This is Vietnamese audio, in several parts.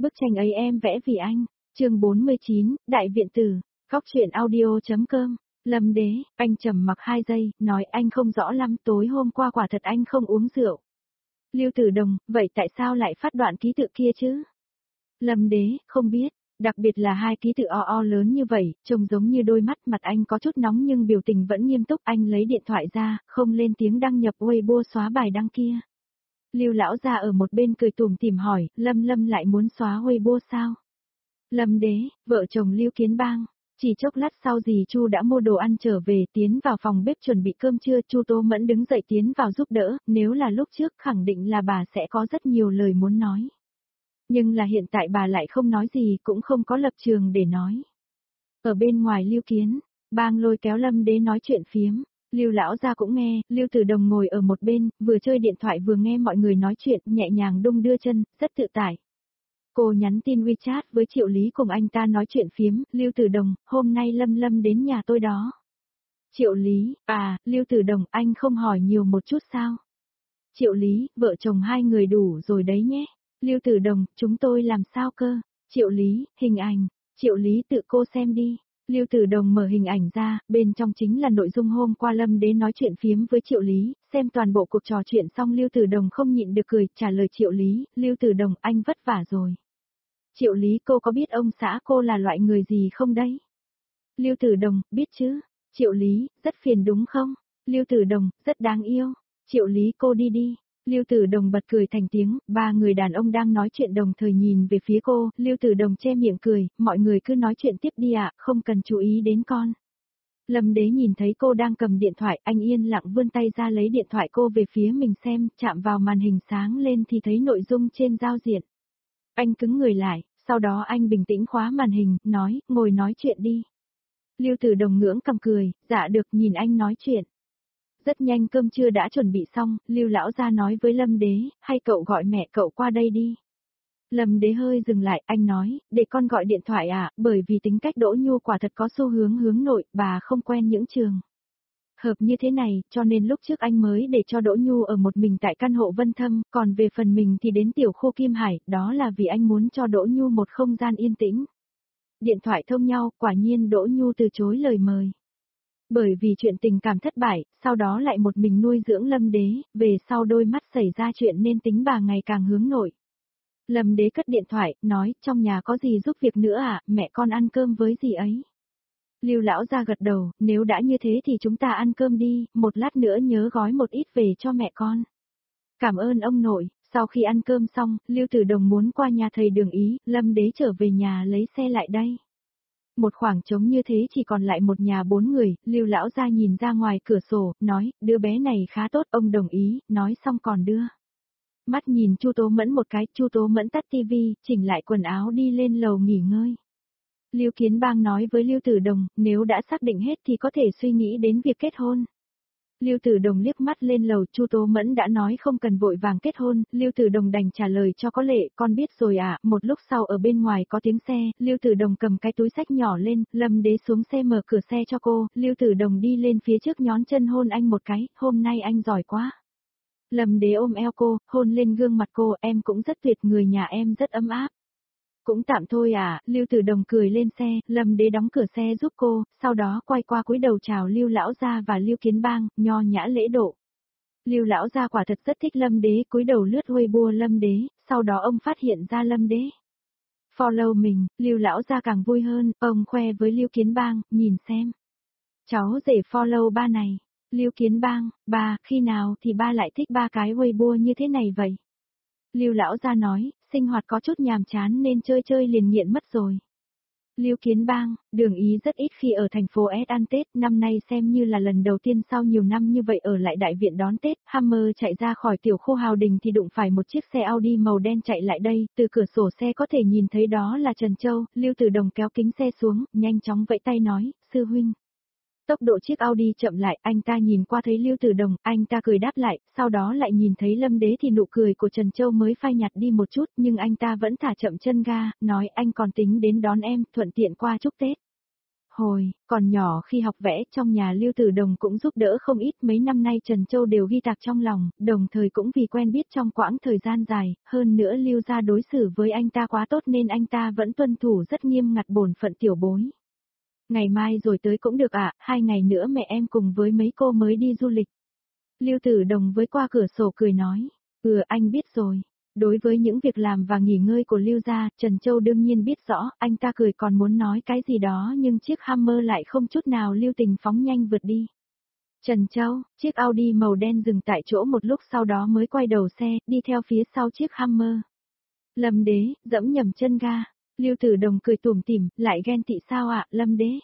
Bức tranh ấy em vẽ vì anh. Chương 49, Đại viện tử. Góc truyện audio.com. Lâm Đế, anh trầm mặc 2 giây, nói anh không rõ lắm, tối hôm qua quả thật anh không uống rượu. Lưu Tử Đồng, vậy tại sao lại phát đoạn ký tự kia chứ? Lâm Đế, không biết, đặc biệt là 2 ký tự o lớn như vậy, trông giống như đôi mắt, mặt anh có chút nóng nhưng biểu tình vẫn nghiêm túc, anh lấy điện thoại ra, không lên tiếng đăng nhập Weibo xóa bài đăng kia. Lưu lão gia ở một bên cười tủm tỉm hỏi, Lâm lại muốn xóa Weibo sao? Lâm Đế, vợ chồng Lưu Kiến Bang. Chỉ chốc lát sau dì Chu đã mua đồ ăn trở về, tiến vào phòng bếp chuẩn bị cơm trưa, Chu Tố Mẫn đứng dậy tiến vào giúp đỡ, nếu là lúc trước khẳng định là bà sẽ có rất nhiều lời muốn nói. Nhưng là hiện tại bà lại không nói gì, cũng không có lập trường để nói. Ở bên ngoài Lưu Kiến Bang lôi kéo Lâm Đế nói chuyện phiếm, Lưu lão gia cũng nghe, Lưu Tử Đồng ngồi ở một bên, vừa chơi điện thoại vừa nghe mọi người nói chuyện, nhẹ nhàng đung đưa chân, rất tự tại. Cô nhắn tin WeChat với Triệu Lý cùng anh ta nói chuyện phiếm, Lưu Tử Đồng, hôm nay Lâm đến nhà tôi đó. Triệu Lý, Lưu Tử Đồng, anh không hỏi nhiều một chút sao? Triệu Lý, vợ chồng 2 người đủ rồi đấy nhé. Lưu Tử Đồng, chúng tôi làm sao cơ? Triệu Lý, hình ảnh. Triệu Lý tự cô xem đi. Lưu Tử Đồng mở hình ảnh ra, bên trong chính là nội dung hôm qua Lâm Đế nói chuyện phiếm với Triệu Lý, xem toàn bộ cuộc trò chuyện xong Lưu Tử Đồng không nhịn được cười, trả lời Triệu Lý, Lưu Tử Đồng, anh vất vả rồi. Triệu Lý, cô có biết ông xã cô là loại người gì không đấy? Lưu Tử Đồng, biết chứ. Triệu Lý, rất phiền đúng không? Lưu Tử Đồng, rất đáng yêu. Triệu Lý, cô đi đi. Lưu Tử Đồng bật cười thành tiếng, 3 người đàn ông đang nói chuyện đồng thời nhìn về phía cô, Lưu Tử Đồng che miệng cười, mọi người cứ nói chuyện tiếp đi ạ, không cần chú ý đến con. Lâm Đế nhìn thấy cô đang cầm điện thoại, anh yên lặng vươn tay ra lấy điện thoại cô về phía mình xem, chạm vào màn hình sáng lên thì thấy nội dung trên giao diện. Anh cứng người lại, sau đó anh bình tĩnh khóa màn hình, nói, ngồi nói chuyện đi. Lưu Tử Đồng ngưỡng cầm cười, dạ được, nhìn anh nói chuyện. Rất nhanh cơm trưa đã chuẩn bị xong, Lưu lão gia nói với Lâm Đế, hay cậu gọi mẹ cậu qua đây đi. Lâm Đế hơi dừng lại, anh nói, để con gọi điện thoại bởi vì tính cách Đỗ Nhu quả thật có xu hướng nội, bà không quen những trường hợp như thế này, cho nên lúc trước anh mới để cho Đỗ Nhu ở một mình tại căn hộ Vân Thâm, còn về phần mình thì đến tiểu khu Kim Hải, đó là vì anh muốn cho Đỗ Nhu một không gian yên tĩnh. Điện thoại thông nhau, quả nhiên Đỗ Nhu từ chối lời mời. Bởi vì chuyện tình cảm thất bại, sau đó lại một mình nuôi dưỡng Lâm Đế, về sau đôi mắt xảy ra chuyện nên tính bà ngày càng hướng nội. Lâm Đế cất điện thoại, nói, trong nhà có gì giúp việc nữa mẹ con ăn cơm với gì ấy. Lưu lão gia gật đầu, nếu đã như thế thì chúng ta ăn cơm đi, một lát nữa nhớ gói một ít về cho mẹ con. Cảm ơn ông nội. Sau khi ăn cơm xong, Lưu Tử Đồng muốn qua nhà thầy Đường Ý, Lâm Đế trở về nhà lấy xe lại đây. Một khoảng trống như thế chỉ còn lại một nhà 4 người, Lưu lão gia nhìn ra ngoài cửa sổ, nói, đứa bé này khá tốt, ông đồng ý, nói xong còn đưa. Mắt nhìn Chu Tố Mẫn một cái, Chu Tố Mẫn tắt tivi, chỉnh lại quần áo đi lên lầu nghỉ ngơi. Lưu Kiến Bang nói với Lưu Tử Đồng, nếu đã xác định hết thì có thể suy nghĩ đến việc kết hôn. Lưu Tử Đồng liếc mắt lên lầu, Chu Tố Mẫn đã nói không cần vội vàng kết hôn, Lưu Tử Đồng đành trả lời cho có lệ, con biết rồi một lúc sau ở bên ngoài có tiếng xe, Lưu Tử Đồng cầm cái túi xách nhỏ lên, Lâm Đế xuống xe mở cửa xe cho cô, Lưu Tử Đồng đi lên phía trước nhón chân hôn anh một cái, hôm nay anh giỏi quá. Lâm Đế ôm eo cô, hôn lên gương mặt cô, em cũng rất tuyệt, người nhà em rất ấm áp. Cũng tạm thôi Lưu Tử Đồng cười lên xe, Lâm Đế đóng cửa xe giúp cô, sau đó quay qua cúi đầu chào Lưu lão gia và Lưu Kiến Bang, nho nhã lễ độ. Lưu lão gia quả thật rất thích Lâm Đế, cúi đầu lướt Weibo Lâm Đế, sau đó ông phát hiện ra Lâm Đế follow mình, Lưu lão gia càng vui hơn, ông khoe với Lưu Kiến Bang, nhìn xem. Cháu rể follow ba này. Lưu Kiến Bang, ba, khi nào thì ba lại thích 3 cái Weibo như thế này vậy? Lưu lão gia nói, sinh hoạt có chút nhàm chán nên chơi liền nghiện mất rồi. Lưu Kiến Bang, Đường Ý rất ít khi ở thành phố S ăn Tết, năm nay xem như là lần đầu tiên sau nhiều năm như vậy ở lại đại viện đón Tết, Hammer chạy ra khỏi tiểu khu Hào Đình thì đụng phải một chiếc xe Audi màu đen chạy lại đây, từ cửa sổ xe có thể nhìn thấy đó là Trần Châu, Lưu Tử Đồng kéo kính xe xuống, nhanh chóng vẫy tay nói, sư huynh. Tốc độ chiếc Audi chậm lại, anh ta nhìn qua thấy Lưu Tử Đồng, anh ta cười đáp lại, sau đó lại nhìn thấy Lâm Đế thì nụ cười của Trần Châu mới phai nhạt đi một chút, nhưng anh ta vẫn thả chậm chân ga, nói anh còn tính đến đón em, thuận tiện qua chúc Tết. Hồi, còn nhỏ khi học vẽ trong nhà Lưu Tử Đồng cũng giúp đỡ không ít, mấy năm nay Trần Châu đều ghi tạc trong lòng, đồng thời cũng vì quen biết trong quãng thời gian dài, hơn nữa Lưu gia đối xử với anh ta quá tốt nên anh ta vẫn tuân thủ rất nghiêm ngặt bổn phận tiểu bối. Ngày mai rồi tới cũng được ạ, 2 ngày nữa mẹ em cùng với mấy cô mới đi du lịch. Lưu Tử Đồng với qua cửa sổ cười nói, anh biết rồi. Đối với những việc làm và nghỉ ngơi của Lưu gia, Trần Châu đương nhiên biết rõ, anh ta cười còn muốn nói cái gì đó nhưng chiếc Hummer lại không chút nào lưu tình phóng nhanh vượt đi. Trần Châu, chiếc Audi màu đen dừng tại chỗ một lúc sau đó mới quay đầu xe, đi theo phía sau chiếc Hummer. Lâm Đế, dẫm nhầm chân ga. Lưu Tử Đồng cười tủm tỉm, lại ghen tị sao ạ, Lâm Đế?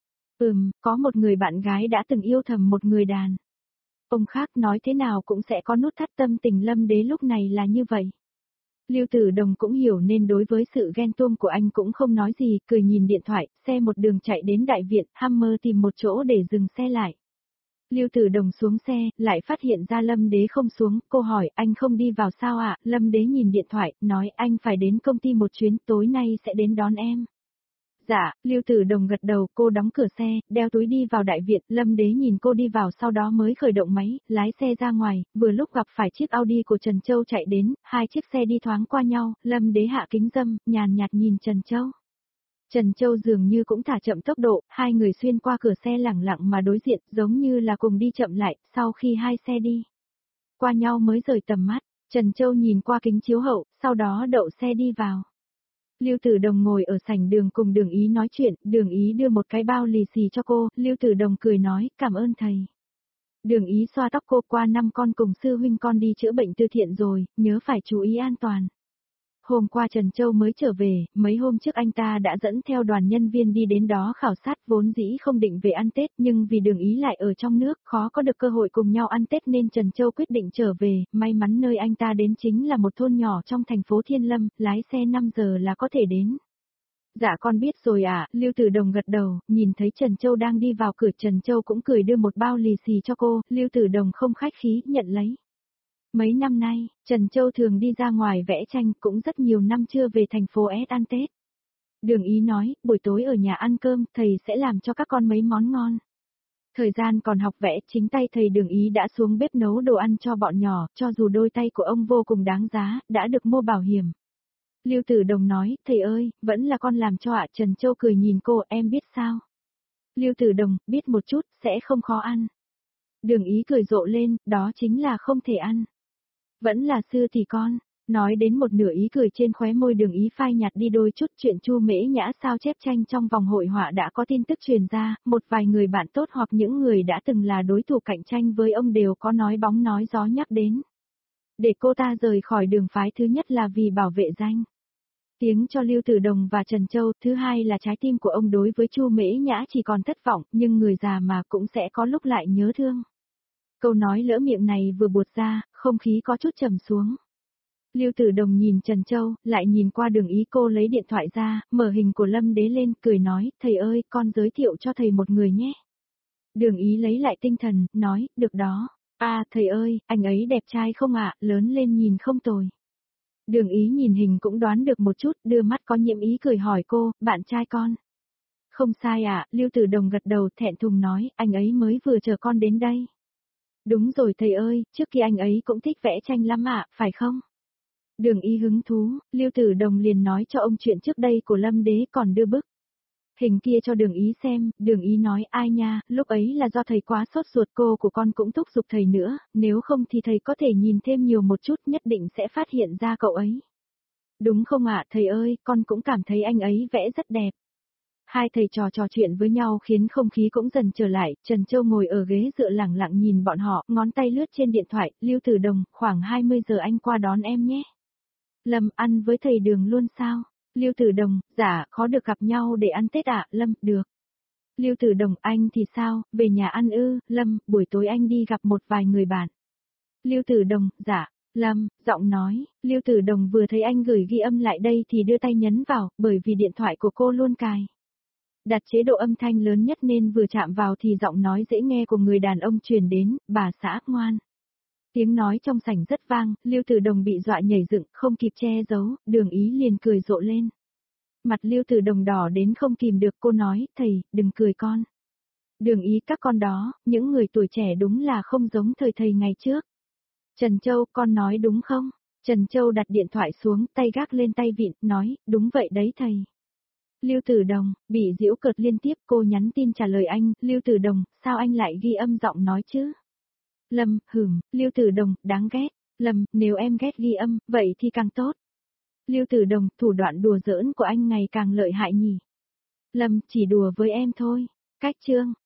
Có một người bạn gái đã từng yêu thầm một người đàn. Ông khác nói thế nào cũng sẽ có nút thắt, tâm tình Lâm Đế lúc này là như vậy. Lưu Tử Đồng cũng hiểu nên đối với sự ghen tuông của anh cũng không nói gì, cười nhìn điện thoại, xe một đường chạy đến đại viện, Hummer tìm một chỗ để dừng xe lại. Lưu Tử Đồng xuống xe, lại phát hiện ra Lâm Đế không xuống, cô hỏi anh không đi vào sao ạ? Lâm Đế nhìn điện thoại, nói anh phải đến công ty một chuyến, tối nay sẽ đến đón em. Dạ, Lưu Tử Đồng gật đầu, cô đóng cửa xe, đeo túi đi vào đại viện, Lâm Đế nhìn cô đi vào sau đó mới khởi động máy, lái xe ra ngoài, vừa lúc gặp phải chiếc Audi của Trần Châu chạy đến, hai chiếc xe đi thoáng qua nhau, Lâm Đế hạ kính râm, nhàn nhạt nhìn Trần Châu. Trần Châu dường như cũng thả chậm tốc độ, hai người xuyên qua cửa xe lẳng lặng mà đối diện, giống như là cùng đi chậm lại, sau khi hai xe đi qua nhau mới rời tầm mắt, Trần Châu nhìn qua kính chiếu hậu, sau đó đậu xe đi vào. Lưu Tử Đồng ngồi ở sảnh đường cùng Đường Ý nói chuyện, Đường Ý đưa một cái bao lì xì cho cô, Lưu Tử Đồng cười nói, cảm ơn thầy. Đường Ý xoa tóc cô, qua năm con cùng sư huynh con đi chữa bệnh từ thiện rồi, nhớ phải chú ý an toàn. Hôm qua Trần Châu mới trở về, mấy hôm trước anh ta đã dẫn theo đoàn nhân viên đi đến đó khảo sát, vốn dĩ không định về ăn Tết nhưng vì Đường Ý lại ở trong nước, khó có được cơ hội cùng nhau ăn Tết nên Trần Châu quyết định trở về, may mắn nơi anh ta đến chính là một thôn nhỏ trong thành phố Thiên Lâm, lái xe 5 giờ là có thể đến. Dạ con biết rồi ạ, Lưu Tử Đồng gật đầu, nhìn thấy Trần Châu đang đi vào cửa, Trần Châu cũng cười đưa một bao lì xì cho cô, Lưu Tử Đồng không khách khí, nhận lấy. Mấy năm nay, Trần Châu thường đi ra ngoài vẽ tranh, cũng rất nhiều năm chưa về thành phố S ăn Tết. Đường Ý nói, buổi tối ở nhà ăn cơm, thầy sẽ làm cho các con mấy món ngon. Thời gian còn học vẽ, chính tay thầy Đường Ý đã xuống bếp nấu đồ ăn cho bọn nhỏ, cho dù đôi tay của ông vô cùng đáng giá, đã được mua bảo hiểm. Lưu Tử Đồng nói, thầy ơi, vẫn là con làm cho ạ. Trần Châu cười nhìn cô, em biết sao? Lưu Tử Đồng, biết một chút, sẽ không khó ăn. Đường Ý cười rộ lên, đó chính là không thể ăn. Vẫn là sư thì con, nói đến một nửa ý cười trên khóe môi, Đường Ý phai nhạt đi đôi chút. Chuyện Chu Mễ Nhã sao chép tranh trong vòng hội họa đã có tin tức truyền ra, một vài người bạn tốt hoặc những người đã từng là đối thủ cạnh tranh với ông đều có nói bóng nói gió nhắc đến. Để cô ta rời khỏi đường phái, thứ nhất là vì bảo vệ danh tiếng cho Lưu Tử Đồng và Trần Châu, thứ hai là trái tim của ông đối với Chu Mễ Nhã chỉ còn thất vọng, nhưng người già mà cũng sẽ có lúc lại nhớ thương. Câu nói lỡ miệng này vừa buột ra, không khí có chút trầm xuống. Lưu Tử Đồng nhìn Trần Châu, lại nhìn qua Đường Ý, cô lấy điện thoại ra, mở hình của Lâm Đế lên, cười nói, thầy ơi, con giới thiệu cho thầy một người nhé. Đường Ý lấy lại tinh thần, nói, được đó. Thầy ơi, anh ấy đẹp trai không ạ, lớn lên nhìn không tồi. Đường Ý nhìn hình cũng đoán được một chút, đưa mắt có nhiễm ý cười hỏi cô, bạn trai con. Không sai ạ, Lưu Tử Đồng gật đầu thẹn thùng nói, anh ấy mới vừa chờ con đến đây. Đúng rồi thầy ơi, trước kia anh ấy cũng thích vẽ tranh lắm ạ, phải không? Đường Ý hứng thú, Lưu Tử Đồng liền nói cho ông chuyện trước đây của Lâm Đế, còn đưa bức hình kia cho Đường Ý xem. Đường Ý nói, ai nha, lúc ấy là do thầy quá sốt ruột, cô của con cũng thúc giục thầy nữa, nếu không thì thầy có thể nhìn thêm nhiều một chút, nhất định sẽ phát hiện ra cậu ấy. Đúng không ạ, thầy ơi, con cũng cảm thấy anh ấy vẽ rất đẹp. Hai thầy trò trò chuyện với nhau khiến không khí cũng dần trở lại, Trần Châu ngồi ở ghế dựa lẳng lặng nhìn bọn họ, ngón tay lướt trên điện thoại, Lưu Tử Đồng, khoảng 20 giờ anh qua đón em nhé. Lâm, ăn với thầy Đường luôn sao? Lưu Tử Đồng, dạ, khó được gặp nhau để ăn Tết ạ. Lâm, được. Lưu Tử Đồng, anh thì sao, về nhà ăn ư? Lâm, buổi tối anh đi gặp một vài người bạn. Lưu Tử Đồng, dạ. Lâm, giọng nói, Lưu Tử Đồng vừa thấy anh gửi ghi âm lại đây thì đưa tay nhấn vào, bởi vì điện thoại của cô luôn cài đặt chế độ âm thanh lớn nhất nên vừa chạm vào thì giọng nói dễ nghe của người đàn ông truyền đến, bà xã ngoan. Tiếng nói trong sảnh rất vang, Lưu Tử Đồng bị dọa nhảy dựng, không kịp che giấu, Đường Ý liền cười rộ lên. Mặt Lưu Tử Đồng đỏ đến không kìm được, cô nói, thầy, đừng cười con. Đường ý các con đó, những người tuổi trẻ đúng là không giống thời thầy ngày trước. Trần Châu, con nói đúng không? Trần Châu đặt điện thoại xuống, tay gác lên tay vịn, nói, đúng vậy đấy thầy. Lưu Tử Đồng, bị giễu cợt liên tiếp, cô nhắn tin trả lời anh, Lưu Tử Đồng, sao anh lại ghi âm giọng nói chứ? Lâm, Lưu Tử Đồng, đáng ghét. Lâm, nếu em ghét ghi âm, vậy thì càng tốt. Lưu Tử Đồng, thủ đoạn đùa giỡn của anh ngày càng lợi hại nhỉ. Lâm, chỉ đùa với em thôi. Cách chương.